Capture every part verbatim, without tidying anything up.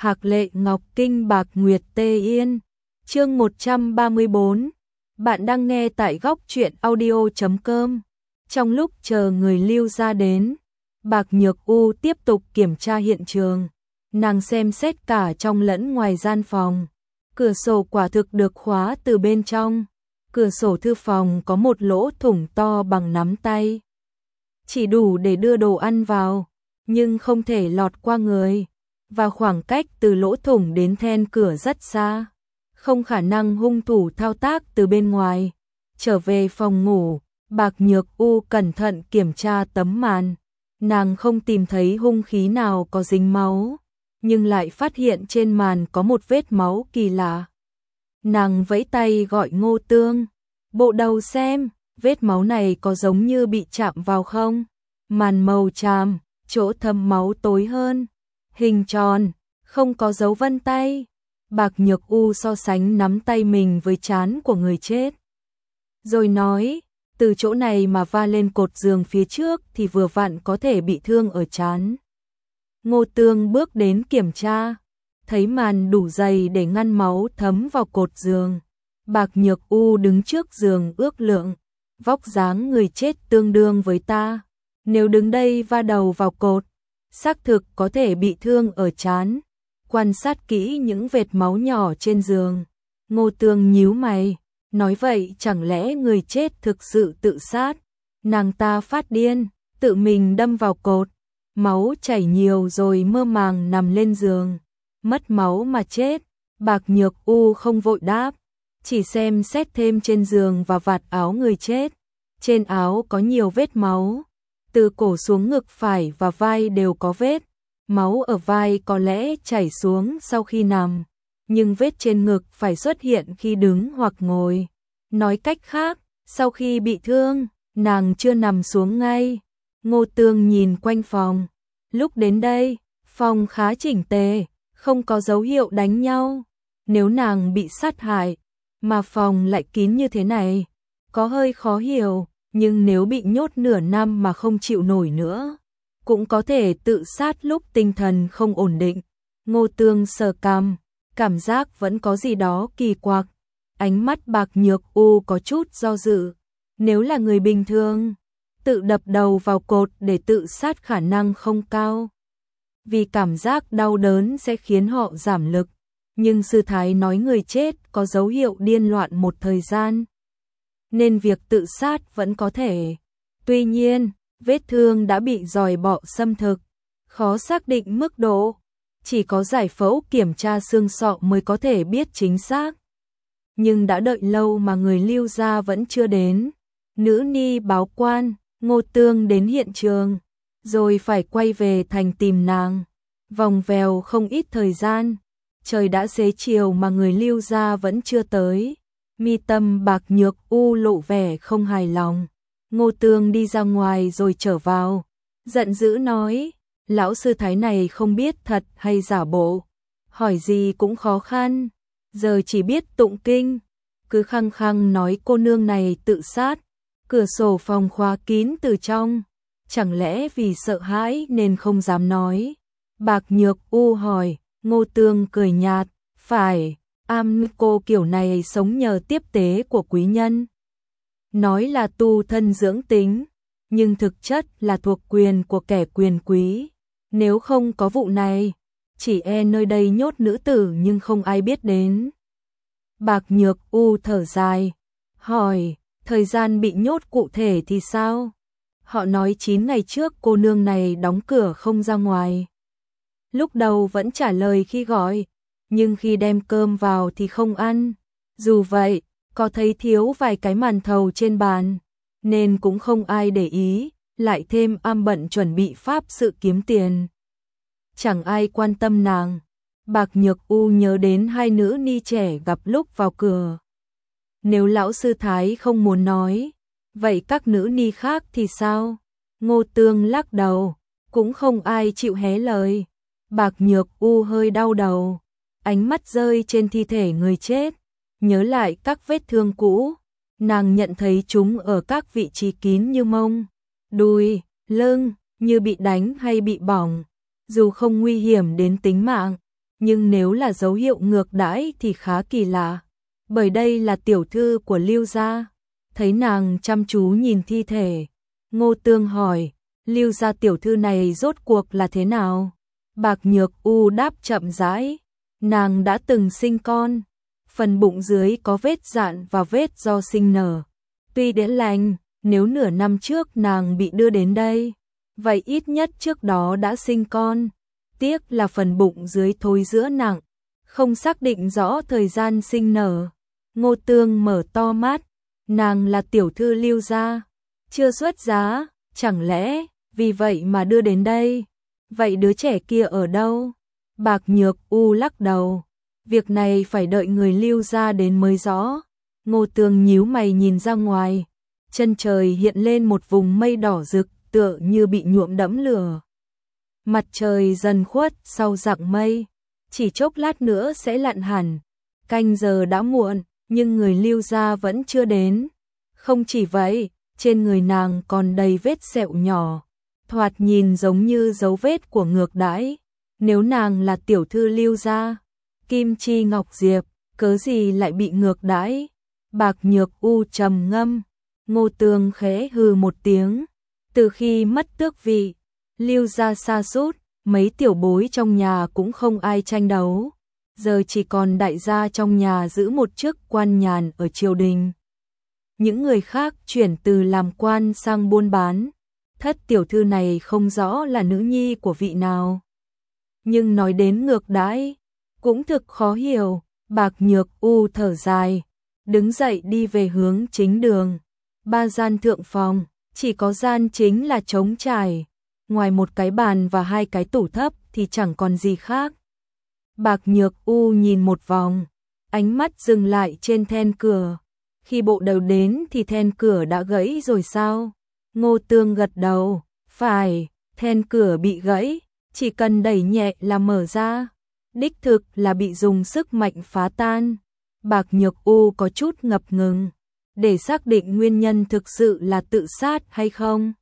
Hạc Lệ Ngọc Kinh Bạc Nguyệt Tê Yên. Chương một trăm ba mươi bốn. Bạn đang nghe tại góc truyện audio chấm com. Trong lúc chờ người Lưu gia đến, Bạc Nhược U tiếp tục kiểm tra hiện trường. Nàng xem xét cả trong lẫn ngoài gian phòng. Cửa sổ quả thực được khóa từ bên trong. Cửa sổ thư phòng có một lỗ thủng to bằng nắm tay, chỉ đủ để đưa đồ ăn vào, nhưng không thể lọt qua người. Và khoảng cách từ lỗ thủng đến then cửa rất xa, không khả năng hung thủ thao tác từ bên ngoài. Trở về phòng ngủ, Bạc Nhược U cẩn thận kiểm tra tấm màn. Nàng không tìm thấy hung khí nào có dính máu, nhưng lại phát hiện trên màn có một vết máu kỳ lạ. Nàng vẫy tay gọi Ngô Tương, bộ đầu xem, vết máu này có giống như bị chạm vào không? Màn màu tràm, chỗ thâm máu tối hơn, hình tròn, không có dấu vân tay. Bạc Nhược U so sánh nắm tay mình với trán của người chết, rồi nói, từ chỗ này mà va lên cột giường phía trước thì vừa vặn có thể bị thương ở trán. Ngô Tương bước đến kiểm tra, thấy màn đủ dày để ngăn máu thấm vào cột giường. Bạc Nhược U đứng trước giường ước lượng, vóc dáng người chết tương đương với ta, nếu đứng đây va đầu vào cột, xác thực có thể bị thương ở trán. Quan sát kỹ những vệt máu nhỏ trên giường, Ngô Tương nhíu mày, nói vậy chẳng lẽ người chết thực sự tự sát? Nàng ta phát điên, tự mình đâm vào cột, máu chảy nhiều rồi mơ màng nằm lên giường, mất máu mà chết. Bạc Nhược U không vội đáp, chỉ xem xét thêm trên giường và vạt áo người chết. Trên áo có nhiều vết máu, từ cổ xuống ngực phải và vai đều có vết. Máu ở vai có lẽ chảy xuống sau khi nằm, nhưng vết trên ngực phải xuất hiện khi đứng hoặc ngồi. Nói cách khác, sau khi bị thương, nàng chưa nằm xuống ngay. Ngô Tương nhìn quanh phòng. Lúc đến đây, phòng khá chỉnh tề, không có dấu hiệu đánh nhau. Nếu nàng bị sát hại, mà phòng lại kín như thế này, có hơi khó hiểu, nhưng nếu bị nhốt nửa năm mà không chịu nổi nữa, cũng có thể tự sát lúc tinh thần không ổn định. Ngô Tương sờ cằm, cảm giác vẫn có gì đó kỳ quặc. Ánh mắt Bạc Nhược U có chút do dự. Nếu là người bình thường, tự đập đầu vào cột để tự sát khả năng không cao, vì cảm giác đau đớn sẽ khiến họ giảm lực. Nhưng sư thái nói người chết có dấu hiệu điên loạn một thời gian, nên việc tự sát vẫn có thể. Tuy nhiên, vết thương đã bị giòi bọ xâm thực, khó xác định mức độ, chỉ có giải phẫu kiểm tra xương sọ mới có thể biết chính xác. Nhưng đã đợi lâu mà người Lưu gia vẫn chưa đến. Nữ ni báo quan, Ngô Tương đến hiện trường, rồi phải quay về thành tìm nàng. Vòng vèo không ít thời gian, trời đã xế chiều mà người Lưu gia vẫn chưa tới. Mi tâm Bạc Nhược U lộ vẻ không hài lòng. Ngô Tương đi ra ngoài rồi trở vào, giận dữ nói, lão sư thái này không biết thật hay giả bộ, hỏi gì cũng khó khăn, giờ chỉ biết tụng kinh, cứ khăng khăng nói cô nương này tự sát. Cửa sổ phòng khóa kín từ trong, chẳng lẽ vì sợ hãi nên không dám nói? Bạc Nhược U hỏi. Ngô Tương cười nhạt, phải, am cô kiểu này sống nhờ tiếp tế của quý nhân, nói là tu thân dưỡng tính, nhưng thực chất là thuộc quyền của kẻ quyền quý. Nếu không có vụ này, chỉ e nơi đây nhốt nữ tử nhưng không ai biết đến. Bạc Nhược U thở dài, hỏi, thời gian bị nhốt cụ thể thì sao? Họ nói chín ngày trước cô nương này đóng cửa không ra ngoài. Lúc đầu vẫn trả lời khi gọi, nhưng khi đem cơm vào thì không ăn. Dù vậy, có thấy thiếu vài cái màn thầu trên bàn, nên cũng không ai để ý, lại thêm am bận chuẩn bị pháp sự kiếm tiền. Chẳng ai quan tâm nàng. Bạc Nhược U nhớ đến hai nữ ni trẻ gặp lúc vào cửa. Nếu lão sư thái không muốn nói, vậy các nữ ni khác thì sao? Ngô Tương lắc đầu, cũng không ai chịu hé lời. Bạc Nhược U hơi đau đầu, ánh mắt rơi trên thi thể người chết, nhớ lại các vết thương cũ. Nàng nhận thấy chúng ở các vị trí kín như mông, đùi, lưng, như bị đánh hay bị bỏng. Dù không nguy hiểm đến tính mạng, nhưng nếu là dấu hiệu ngược đãi thì khá kỳ lạ, bởi đây là tiểu thư của Lưu gia. Thấy nàng chăm chú nhìn thi thể, Ngô Tương hỏi, Lưu gia tiểu thư này rốt cuộc là thế nào? Bạc Nhược U đáp chậm rãi, nàng đã từng sinh con, phần bụng dưới có vết dạn và vết do sinh nở. Tuy đã lành, nếu nửa năm trước nàng bị đưa đến đây, vậy ít nhất trước đó đã sinh con. Tiếc là phần bụng dưới thối rữa nặng, không xác định rõ thời gian sinh nở. Ngô Tương mở to mắt, nàng là tiểu thư Lưu gia, chưa xuất giá, chẳng lẽ vì vậy mà đưa đến đây? Vậy đứa trẻ kia ở đâu? Bạc Nhược U lắc đầu, việc này phải đợi người Lưu gia đến mới rõ. Ngô Tương nhíu mày nhìn ra ngoài, chân trời hiện lên một vùng mây đỏ rực, tựa như bị nhuộm đẫm lửa. Mặt trời dần khuất sau dặng mây, chỉ chốc lát nữa sẽ lặn hẳn. Canh giờ đã muộn, nhưng người Lưu gia vẫn chưa đến. Không chỉ vậy, trên người nàng còn đầy vết sẹo nhỏ, thoạt nhìn giống như dấu vết của ngược đãi. Nếu nàng là tiểu thư Lưu gia, Kim Chi Ngọc Diệp, cớ gì lại bị ngược đãi? Bạc Nhược U trầm ngâm, Ngô Tương khẽ hừ một tiếng. Từ khi mất tước vị, Lưu gia sa sút, mấy tiểu bối trong nhà cũng không ai tranh đấu. Giờ chỉ còn đại gia trong nhà giữ một chức quan nhàn ở triều đình. Những người khác chuyển từ làm quan sang buôn bán. Thất tiểu thư này không rõ là nữ nhi của vị nào. Nhưng nói đến ngược đãi, cũng thực khó hiểu. Bạc Nhược U thở dài, đứng dậy đi về hướng chính đường. Ba gian thượng phòng, chỉ có gian chính là trống trải. Ngoài một cái bàn và hai cái tủ thấp thì chẳng còn gì khác. Bạc Nhược U nhìn một vòng, ánh mắt dừng lại trên then cửa. Khi bộ đầu đến thì then cửa đã gãy rồi sao? Ngô Tương gật đầu, phải, then cửa bị gãy, chỉ cần đẩy nhẹ là mở ra. Đích thực là bị dùng sức mạnh phá tan. Bạc Nhược U có chút ngập ngừng, để xác định nguyên nhân thực sự là tự sát hay không.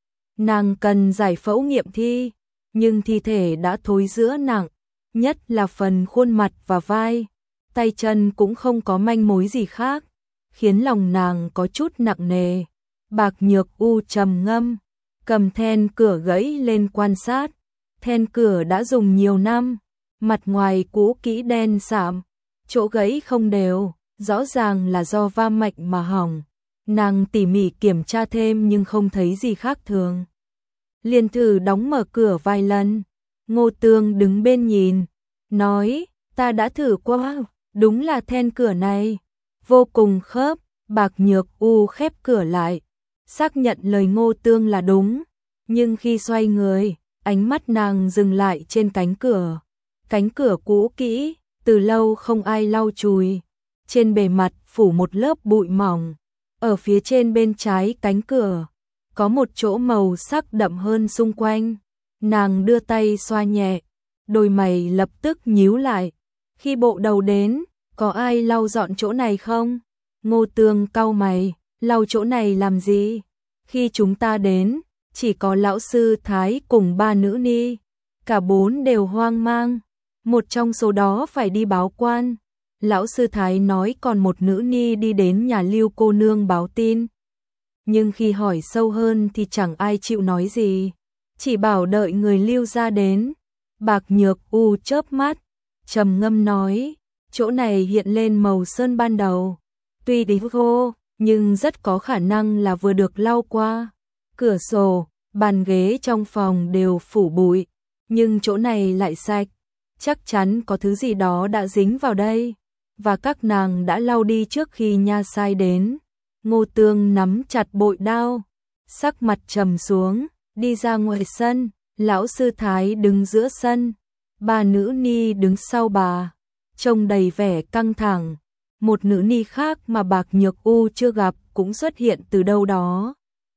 Nàng cần giải phẫu nghiệm thi, nhưng thi thể đã thối rữa nặng, nhất là phần khuôn mặt và vai, tay chân cũng không có manh mối gì khác, khiến lòng nàng có chút nặng nề. Bạc Nhược U trầm ngâm, cầm then cửa gãy lên quan sát. Then cửa đã dùng nhiều năm, mặt ngoài cũ kỹ đen sạm, chỗ gãy không đều, rõ ràng là do va mạnh mà hỏng. Nàng tỉ mỉ kiểm tra thêm nhưng không thấy gì khác thường. Liền thử đóng mở cửa vài lần. Ngô Tương đứng bên nhìn, nói, ta đã thử qua, đúng là then cửa này, vô cùng khớp. Bạc Nhược U khép cửa lại, xác nhận lời Ngô Tương là đúng, nhưng khi xoay người, ánh mắt nàng dừng lại trên cánh cửa. Cánh cửa cũ kỹ, từ lâu không ai lau chùi, trên bề mặt phủ một lớp bụi mỏng. Ở phía trên bên trái cánh cửa, có một chỗ màu sắc đậm hơn xung quanh. Nàng đưa tay xoa nhẹ, đôi mày lập tức nhíu lại. Khi bộ đầu đến, có ai lau dọn chỗ này không? Ngô Tương cau mày, lau chỗ này làm gì? Khi chúng ta đến, chỉ có lão sư Thái cùng ba nữ ni, cả bốn đều hoang mang. Một trong số đó phải đi báo quan. Lão sư Thái nói còn một nữ ni đi đến nhà Lưu cô nương báo tin. Nhưng khi hỏi sâu hơn thì chẳng ai chịu nói gì, chỉ bảo đợi người Lưu gia đến. Bạc Nhược U chớp mắt, trầm ngâm nói, chỗ này hiện lên màu sơn ban đầu, tuy đi khô, nhưng rất có khả năng là vừa được lau qua. Cửa sổ, bàn ghế trong phòng đều phủ bụi, nhưng chỗ này lại sạch, chắc chắn có thứ gì đó đã dính vào đây, và các nàng đã lau đi trước khi nha sai đến. Ngô Tương nắm chặt bội đao, sắc mặt trầm xuống, đi ra ngoài sân. Lão sư Thái đứng giữa sân, ba nữ ni đứng sau bà, trông đầy vẻ căng thẳng. Một nữ ni khác mà Bạc Nhược U chưa gặp cũng xuất hiện từ đâu đó.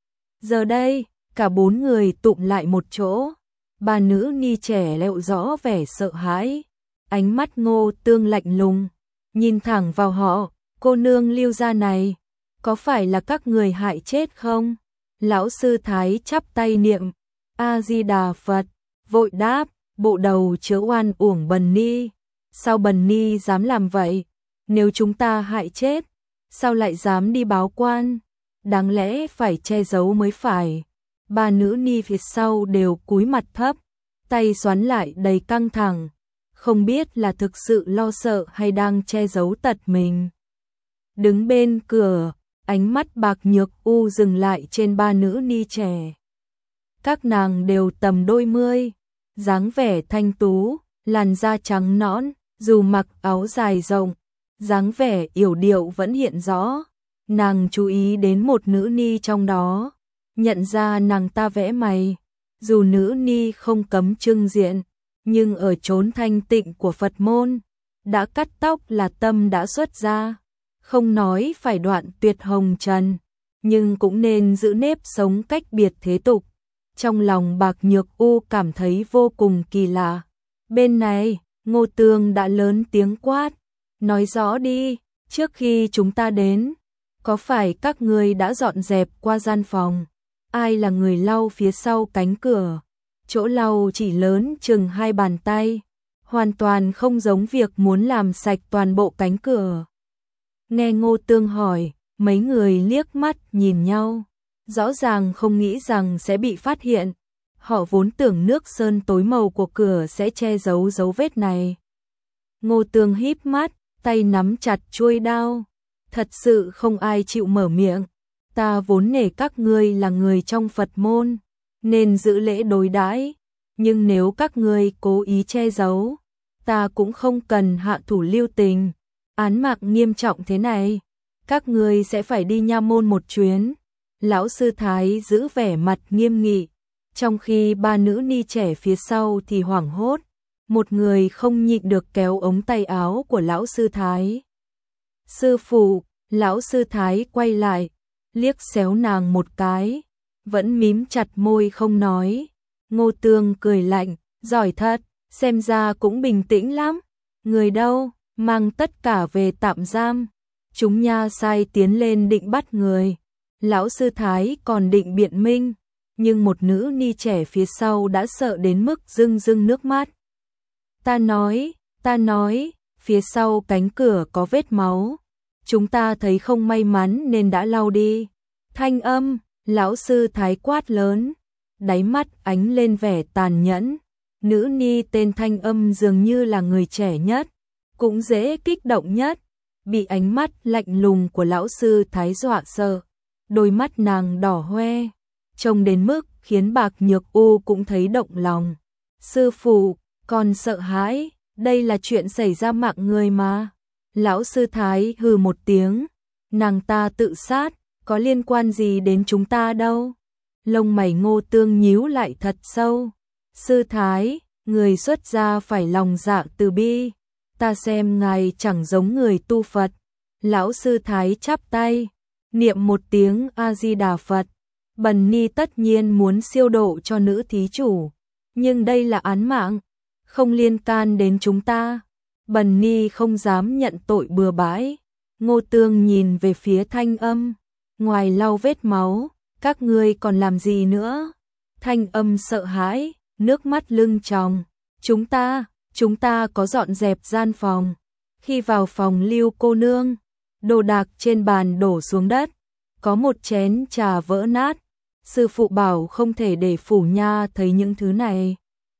Giờ đây, cả bốn người tụm lại một chỗ. Ba nữ ni trẻ lộ rõ vẻ sợ hãi, ánh mắt Ngô Tương lạnh lùng, nhìn thẳng vào họ. Cô nương Lưu gia này, có phải là các người hại chết không? Lão sư Thái chắp tay niệm A Di Đà Phật, vội đáp, bộ đầu chớ oan uổng Bần Ni. Sao Bần Ni dám làm vậy? Nếu chúng ta hại chết, sao lại dám đi báo quan? Đáng lẽ phải che giấu mới phải. Ba nữ ni phía sau đều cúi mặt thấp, tay xoắn lại đầy căng thẳng, không biết là thực sự lo sợ hay đang che giấu tật mình. Đứng bên cửa, ánh mắt Bạc Nhược U dừng lại trên ba nữ ni trẻ. Các nàng đều tầm đôi mươi, dáng vẻ thanh tú, làn da trắng nõn, dù mặc áo dài rộng, dáng vẻ yểu điệu vẫn hiện rõ. Nàng chú ý đến một nữ ni trong đó, nhận ra nàng ta vẽ mày. Dù nữ ni không cấm trưng diện, nhưng ở chốn thanh tịnh của Phật môn, đã cắt tóc là tâm đã xuất ra. Không nói phải đoạn tuyệt hồng trần, nhưng cũng nên giữ nếp sống cách biệt thế tục. Trong lòng Bạc Nhược U cảm thấy vô cùng kỳ lạ. Bên này, Ngô Tương đã lớn tiếng quát, nói rõ đi, trước khi chúng ta đến, có phải các ngươi đã dọn dẹp qua gian phòng? Ai là người lau phía sau cánh cửa? Chỗ lau chỉ lớn chừng hai bàn tay, hoàn toàn không giống việc muốn làm sạch toàn bộ cánh cửa. Nghe Ngô Tương hỏi, mấy người liếc mắt nhìn nhau, rõ ràng không nghĩ rằng sẽ bị phát hiện. Họ vốn tưởng nước sơn tối màu của cửa sẽ che giấu dấu vết này. Ngô Tương híp mắt, tay nắm chặt chuôi đao. Thật sự không ai chịu mở miệng. Ta vốn nể các ngươi là người trong Phật môn, nên giữ lễ đối đãi, nhưng nếu các ngươi cố ý che giấu, ta cũng không cần hạ thủ lưu tình. Án mạng nghiêm trọng thế này, các ngươi sẽ phải đi nha môn một chuyến. Lão sư Thái giữ vẻ mặt nghiêm nghị, trong khi ba nữ ni trẻ phía sau thì hoảng hốt. Một người không nhịn được kéo ống tay áo của lão sư Thái. Sư phụ, lão sư Thái quay lại, liếc xéo nàng một cái, vẫn mím chặt môi không nói. Ngô Tương cười lạnh, giỏi thật, xem ra cũng bình tĩnh lắm. Người đâu, mang tất cả về tạm giam. Chúng nha sai tiến lên định bắt người. Lão sư Thái còn định biện minh, nhưng một nữ ni trẻ phía sau đã sợ đến mức rưng rưng nước mắt. Ta nói, ta nói, phía sau cánh cửa có vết máu. Chúng ta thấy không may mắn nên đã lau đi. Thanh âm, lão sư Thái quát lớn, đáy mắt ánh lên vẻ tàn nhẫn. Nữ ni tên Thanh âm dường như là người trẻ nhất, cũng dễ kích động nhất, bị ánh mắt lạnh lùng của lão sư Thái dọa sợ. Đôi mắt nàng đỏ hoe, trông đến mức khiến Bạc Nhược U cũng thấy động lòng. Sư phụ, còn sợ hãi, đây là chuyện xảy ra mạng người mà. Lão sư Thái hừ một tiếng, nàng ta tự sát, có liên quan gì đến chúng ta đâu. Lông mày Ngô Tương nhíu lại thật sâu. Sư Thái, người xuất gia phải lòng dạ từ bi, ta xem ngài chẳng giống người tu Phật. Lão sư Thái chắp tay, niệm một tiếng A-di-đà Phật. Bần ni tất nhiên muốn siêu độ cho nữ thí chủ, nhưng đây là án mạng, không liên can đến chúng ta. Bần ni không dám nhận tội bừa bãi. Ngô Tương nhìn về phía Thanh âm, ngoài lau vết máu, các ngươi còn làm gì nữa? Thanh âm sợ hãi, nước mắt lưng tròng. Chúng ta, chúng ta có dọn dẹp gian phòng. Khi vào phòng Lưu cô nương, đồ đạc trên bàn đổ xuống đất, có một chén trà vỡ nát. Sư phụ bảo không thể để phủ nha thấy những thứ này,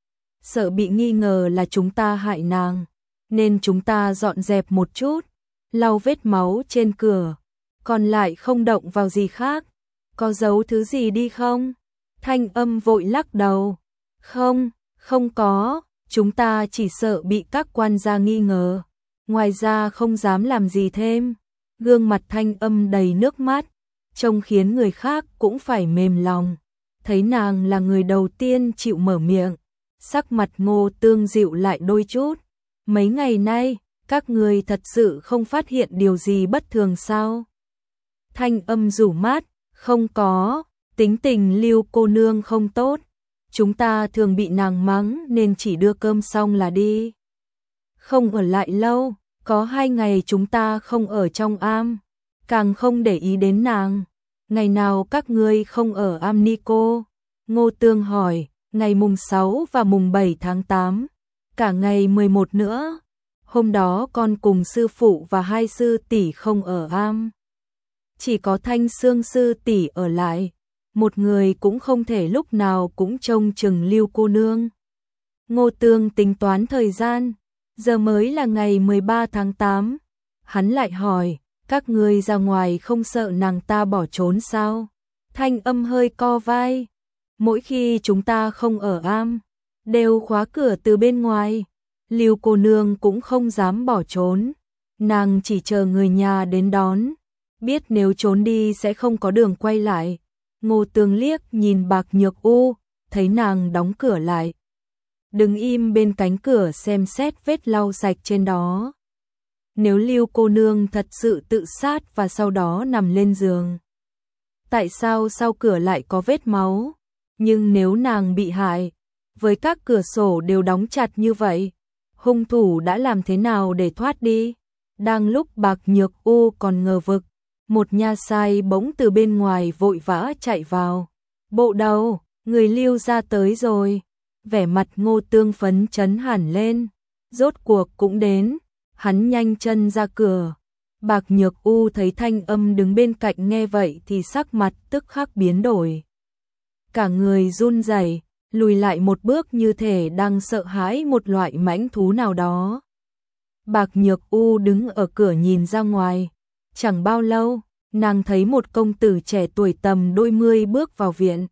sợ bị nghi ngờ là chúng ta hại nàng, nên chúng ta dọn dẹp một chút, lau vết máu trên cửa, còn lại không động vào gì khác. Có giấu thứ gì đi không? Thanh âm vội lắc đầu. Không, không có, chúng ta chỉ sợ bị các quan gia nghi ngờ, ngoài ra không dám làm gì thêm. Gương mặt Thanh âm đầy nước mắt, trông khiến người khác cũng phải mềm lòng. Thấy nàng là người đầu tiên chịu mở miệng, sắc mặt Ngô Tương dịu lại đôi chút. Mấy ngày nay, các người thật sự không phát hiện điều gì bất thường sao? Thanh âm rủ mát, không có, tính tình Lưu cô nương không tốt. Chúng ta thường bị nàng mắng nên chỉ đưa cơm xong là đi. Không ở lại lâu, có hai ngày chúng ta không ở trong am, càng không để ý đến nàng. Ngày nào các ngươi không ở am ni cô? Ngô Tương hỏi, ngày mùng sáu và mùng bảy tháng tám, cả ngày mười một nữa. Hôm đó con cùng sư phụ và hai sư tỷ không ở am. Chỉ có Thanh Sương sư tỷ ở lại, một người cũng không thể lúc nào cũng trông chừng Lưu cô nương. Ngô Tương tính toán thời gian, giờ mới là ngày mười ba tháng tám. Hắn lại hỏi, các ngươi ra ngoài không sợ nàng ta bỏ trốn sao? Thanh Âm hơi co vai. Mỗi khi chúng ta không ở am, đều khóa cửa từ bên ngoài. Lưu cô nương cũng không dám bỏ trốn. Nàng chỉ chờ người nhà đến đón. Biết nếu trốn đi sẽ không có đường quay lại. Ngô Tương liếc nhìn Bạc Nhược U, thấy nàng đóng cửa lại. Đứng im bên cánh cửa xem xét vết lau sạch trên đó. Nếu Lưu cô nương thật sự tự sát và sau đó nằm lên giường, tại sao sau cửa lại có vết máu? Nhưng nếu nàng bị hại, với các cửa sổ đều đóng chặt như vậy, hung thủ đã làm thế nào để thoát đi? Đang lúc Bạc Nhược U còn ngờ vực, một nha sai bỗng từ bên ngoài vội vã chạy vào. Bộ đầu, người Lưu ra tới rồi. Vẻ mặt Ngô Tương phấn chấn hẳn lên. Rốt cuộc cũng đến. Hắn nhanh chân ra cửa. Bạc Nhược U thấy Thanh Âm đứng bên cạnh nghe vậy thì sắc mặt tức khắc biến đổi. Cả người run rẩy, lùi lại một bước như thể đang sợ hãi một loại mãnh thú nào đó. Bạc Nhược U đứng ở cửa nhìn ra ngoài. Chẳng bao lâu, nàng thấy một công tử trẻ tuổi tầm đôi mươi bước vào viện.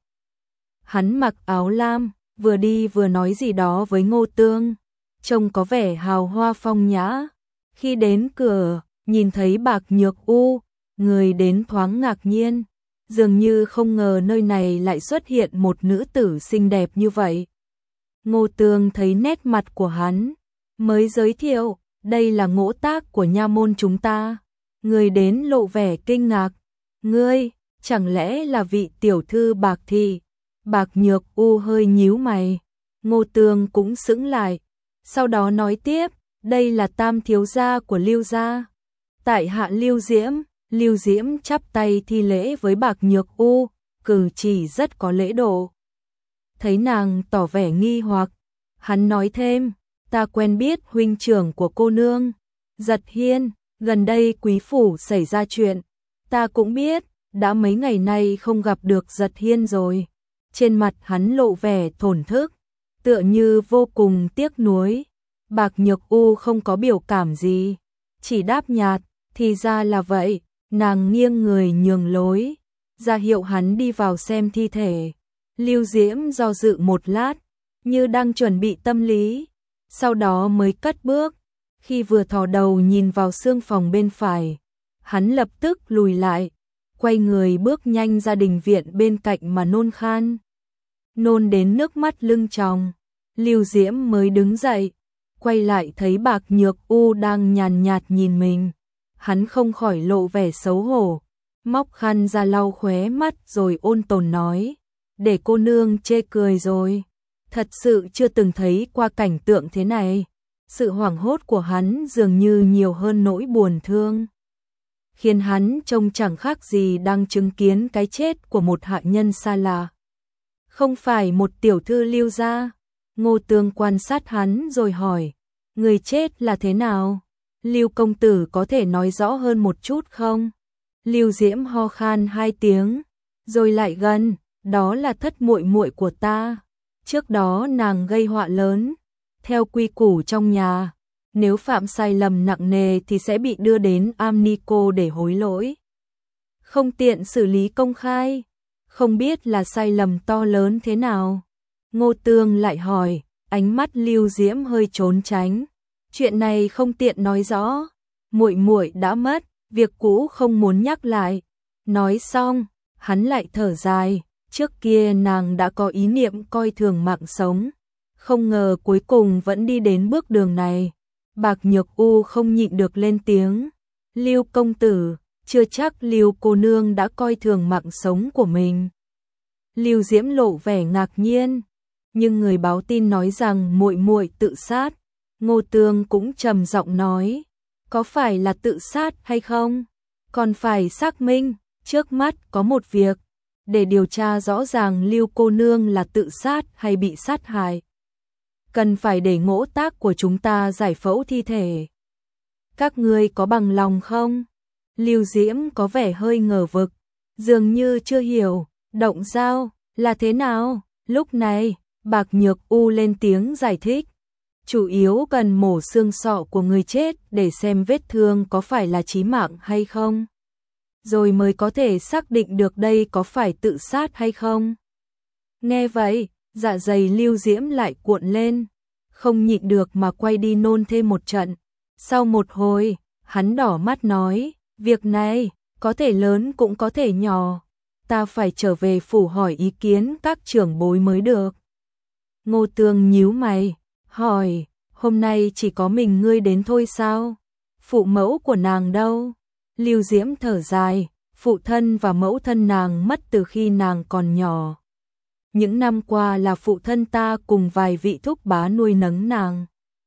Hắn mặc áo lam, vừa đi vừa nói gì đó với Ngô Tương, trông có vẻ hào hoa phong nhã. Khi đến cửa, nhìn thấy Bạc Nhược U, người đến thoáng ngạc nhiên, dường như không ngờ nơi này lại xuất hiện một nữ tử xinh đẹp như vậy. Ngô Tương thấy nét mặt của hắn, mới giới thiệu, đây là ngỗ tác của nha môn chúng ta. Người đến lộ vẻ kinh ngạc, ngươi, chẳng lẽ là vị tiểu thư Bạc Thị? Bạc Nhược U hơi nhíu mày, Ngô Tương cũng sững lại, sau đó nói tiếp, đây là tam thiếu gia của Lưu gia. Tại hạ Lưu Diễm. Lưu Diễm chắp tay thi lễ với Bạc Nhược U, cử chỉ rất có lễ độ. Thấy nàng tỏ vẻ nghi hoặc, hắn nói thêm, ta quen biết huynh trưởng của cô nương, Giật Hiên, gần đây quý phủ xảy ra chuyện, ta cũng biết, đã mấy ngày nay không gặp được Giật Hiên rồi. Trên mặt hắn lộ vẻ thổn thức, tựa như vô cùng tiếc nuối. Bạc Nhược U không có biểu cảm gì, chỉ đáp nhạt, thì ra là vậy. Nàng nghiêng người nhường lối, ra hiệu hắn đi vào xem thi thể. Lưu Diễm do dự một lát, như đang chuẩn bị tâm lý, sau đó mới cất bước. Khi vừa thò đầu nhìn vào xương phòng bên phải, hắn lập tức lùi lại, quay người bước nhanh ra đình viện bên cạnh mà nôn khan. Nôn đến nước mắt lưng tròng, Lưu Diễm mới đứng dậy, quay lại thấy Bạc Nhược U đang nhàn nhạt nhìn mình. Hắn không khỏi lộ vẻ xấu hổ, móc khăn ra lau khóe mắt rồi ôn tồn nói, để cô nương chê cười rồi, thật sự chưa từng thấy qua cảnh tượng thế này. Sự hoảng hốt của hắn dường như nhiều hơn nỗi buồn thương, khiến hắn trông chẳng khác gì đang chứng kiến cái chết của một hạ nhân xa lạ. Không phải một tiểu thư Lưu gia. Ngô Tương quan sát hắn rồi hỏi, người chết là thế nào? Lưu công tử có thể nói rõ hơn một chút không? Lưu Diễm ho khan hai tiếng, rồi lại gần, đó là thất muội muội của ta. Trước đó nàng gây họa lớn, theo quy củ trong nhà, nếu phạm sai lầm nặng nề thì sẽ bị đưa đến am ni cô để hối lỗi. Không tiện xử lý công khai, không biết là sai lầm to lớn thế nào. Ngô Tương lại hỏi, ánh mắt Lưu Diễm hơi trốn tránh. Chuyện này không tiện nói rõ, muội muội đã mất, việc cũ không muốn nhắc lại. Nói xong, hắn lại thở dài, trước kia nàng đã có ý niệm coi thường mạng sống, không ngờ cuối cùng vẫn đi đến bước đường này. Bạc Nhược U không nhịn được lên tiếng, Lưu công tử, chưa chắc Lưu cô nương đã coi thường mạng sống của mình. Lưu Diễm lộ vẻ ngạc nhiên, nhưng người báo tin nói rằng muội muội tự sát. Ngô Tương cũng trầm giọng nói, có phải là tự sát hay không? Còn phải xác minh, trước mắt có một việc, để điều tra rõ ràng Lưu cô nương là tự sát hay bị sát hại. Cần phải để ngỗ tác của chúng ta giải phẫu thi thể. Các ngươi có bằng lòng không? Lưu Diễm có vẻ hơi ngờ vực, dường như chưa hiểu, động dao là thế nào? Lúc này, Bạc Nhược U lên tiếng giải thích. Chủ yếu cần mổ xương sọ của người chết để xem vết thương có phải là chí mạng hay không. Rồi mới có thể xác định được đây có phải tự sát hay không. Nghe vậy, dạ dày Lưu Diễm lại cuộn lên, không nhịn được mà quay đi nôn thêm một trận. Sau một hồi, hắn đỏ mắt nói, việc này, có thể lớn cũng có thể nhỏ. Ta phải trở về phủ hỏi ý kiến các trưởng bối mới được. Ngô Tương nhíu mày, hỏi, hôm nay chỉ có mình ngươi đến thôi sao? Phụ mẫu của nàng đâu? Lưu Diễm thở dài, phụ thân và mẫu thân nàng mất từ khi nàng còn nhỏ. Những năm qua là phụ thân ta cùng vài vị thúc bá nuôi nấng nàng.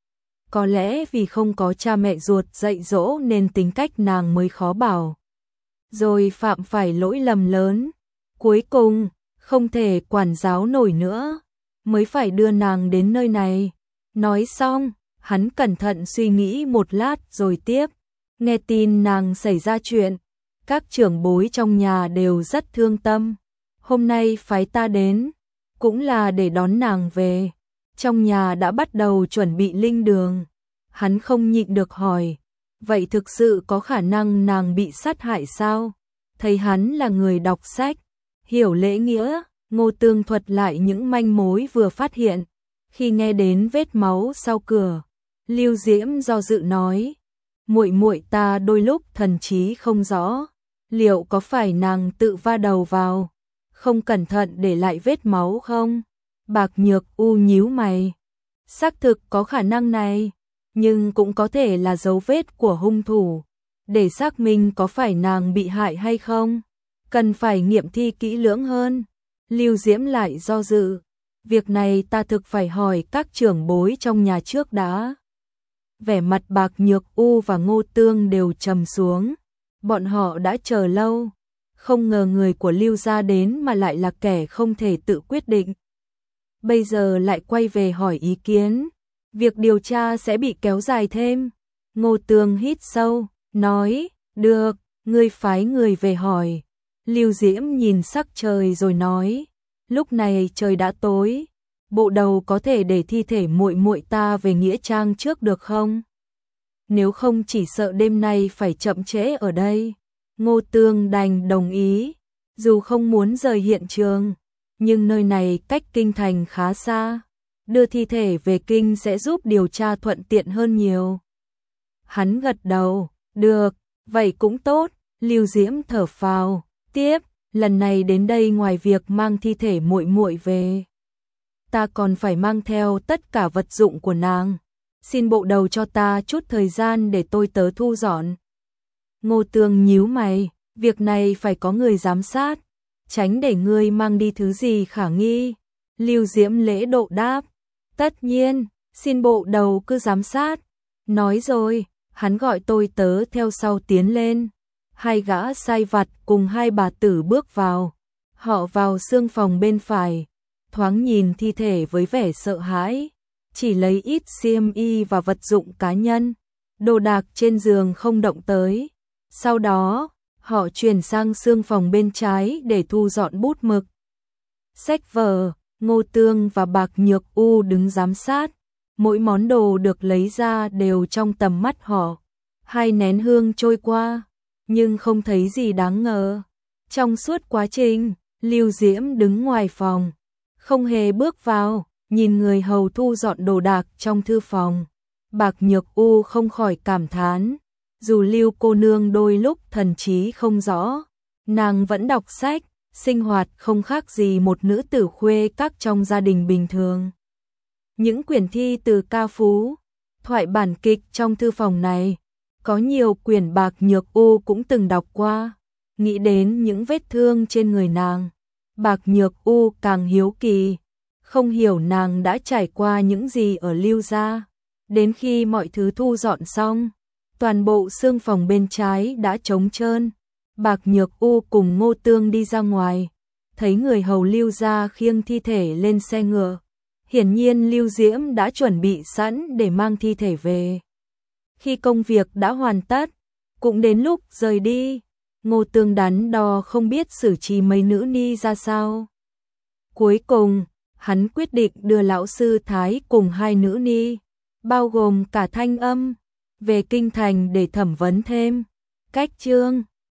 Có lẽ vì không có cha mẹ ruột dạy dỗ nên tính cách nàng mới khó bảo. Rồi phạm phải lỗi lầm lớn. Cuối cùng, không thể quản giáo nổi nữa, mới phải đưa nàng đến nơi này. Nói xong, hắn cẩn thận suy nghĩ một lát rồi tiếp. Nghe tin nàng xảy ra chuyện, các trưởng bối trong nhà đều rất thương tâm. Hôm nay phái ta đến, cũng là để đón nàng về. Trong nhà đã bắt đầu chuẩn bị linh đường. Hắn không nhịn được hỏi, vậy thực sự có khả năng nàng bị sát hại sao? Thấy hắn là người đọc sách, hiểu lễ nghĩa, Ngô Tương thuật lại những manh mối vừa phát hiện. Khi nghe đến vết máu sau cửa, Lưu Diễm do dự nói, muội muội ta đôi lúc thần trí không rõ, liệu có phải nàng tự va đầu vào, không cẩn thận để lại vết máu không? Bạc Nhược U nhíu mày, xác thực có khả năng này, nhưng cũng có thể là dấu vết của hung thủ, để xác minh có phải nàng bị hại hay không, cần phải nghiệm thi kỹ lưỡng hơn. Lưu Diễm lại do dự, việc này ta thực phải hỏi các trưởng bối trong nhà trước đã. Vẻ mặt Bạc Nhược U và Ngô Tương đều trầm xuống, bọn họ đã chờ lâu, không ngờ người của Lưu gia đến mà lại là kẻ không thể tự quyết định. Bây giờ lại quay về hỏi ý kiến, việc điều tra sẽ bị kéo dài thêm. Ngô Tương hít sâu, nói, được, ngươi phái người về hỏi. Lưu Diễm nhìn sắc trời rồi nói, lúc này trời đã tối, bộ đầu có thể để thi thể muội muội ta về nghĩa trang trước được không? Nếu không chỉ sợ đêm nay phải chậm trễ ở đây. Ngô Tương đành đồng ý, dù không muốn rời hiện trường, nhưng nơi này cách kinh thành khá xa, đưa thi thể về kinh sẽ giúp điều tra thuận tiện hơn nhiều. Hắn gật đầu, được, vậy cũng tốt. Lưu Diễm thở phào, tiếp, lần này đến đây ngoài việc mang thi thể muội muội về, ta còn phải mang theo tất cả vật dụng của nàng. Xin bộ đầu cho ta chút thời gian để tôi tớ thu dọn. Ngô Tương nhíu mày, việc này phải có người giám sát, tránh để ngươi mang đi thứ gì khả nghi. Lưu Diễm lễ độ đáp, tất nhiên, xin bộ đầu cứ giám sát. Nói rồi, hắn gọi tôi tớ theo sau tiến lên. Hai gã sai vặt cùng hai bà tử bước vào. Họ vào xương phòng bên phải, thoáng nhìn thi thể với vẻ sợ hãi, chỉ lấy ít xiêm y và vật dụng cá nhân, đồ đạc trên giường không động tới. Sau đó, họ chuyển sang xương phòng bên trái để thu dọn bút mực, sách vở. Ngô Tương và Bạc Nhược U đứng giám sát, mỗi món đồ được lấy ra đều trong tầm mắt họ. Hai nén hương trôi qua, nhưng không thấy gì đáng ngờ. Trong suốt quá trình, Lưu Diễm đứng ngoài phòng, không hề bước vào, nhìn người hầu thu dọn đồ đạc trong thư phòng. Bạc Nhược U không khỏi cảm thán, dù Lưu cô nương đôi lúc thần trí không rõ, nàng vẫn đọc sách, sinh hoạt không khác gì một nữ tử khuê các trong gia đình bình thường. Những quyển thi từ ca phú, thoại bản kịch trong thư phòng này, có nhiều quyển Bạc Nhược U cũng từng đọc qua. Nghĩ đến những vết thương trên người nàng, Bạc Nhược U càng hiếu kỳ, không hiểu nàng đã trải qua những gì ở Lưu gia. Đến khi mọi thứ thu dọn xong, toàn bộ xương phòng bên trái đã trống trơn. Bạc Nhược U cùng Ngô Tương đi ra ngoài, thấy người hầu Lưu gia khiêng thi thể lên xe ngựa. Hiển nhiên Lưu Diễm đã chuẩn bị sẵn để mang thi thể về. Khi công việc đã hoàn tất, cũng đến lúc rời đi, Ngô Tương đắn đo không biết xử trí mấy nữ ni ra sao. Cuối cùng, hắn quyết định đưa lão sư Thái cùng hai nữ ni, bao gồm cả Thanh Âm, về kinh thành để thẩm vấn thêm. Cách chương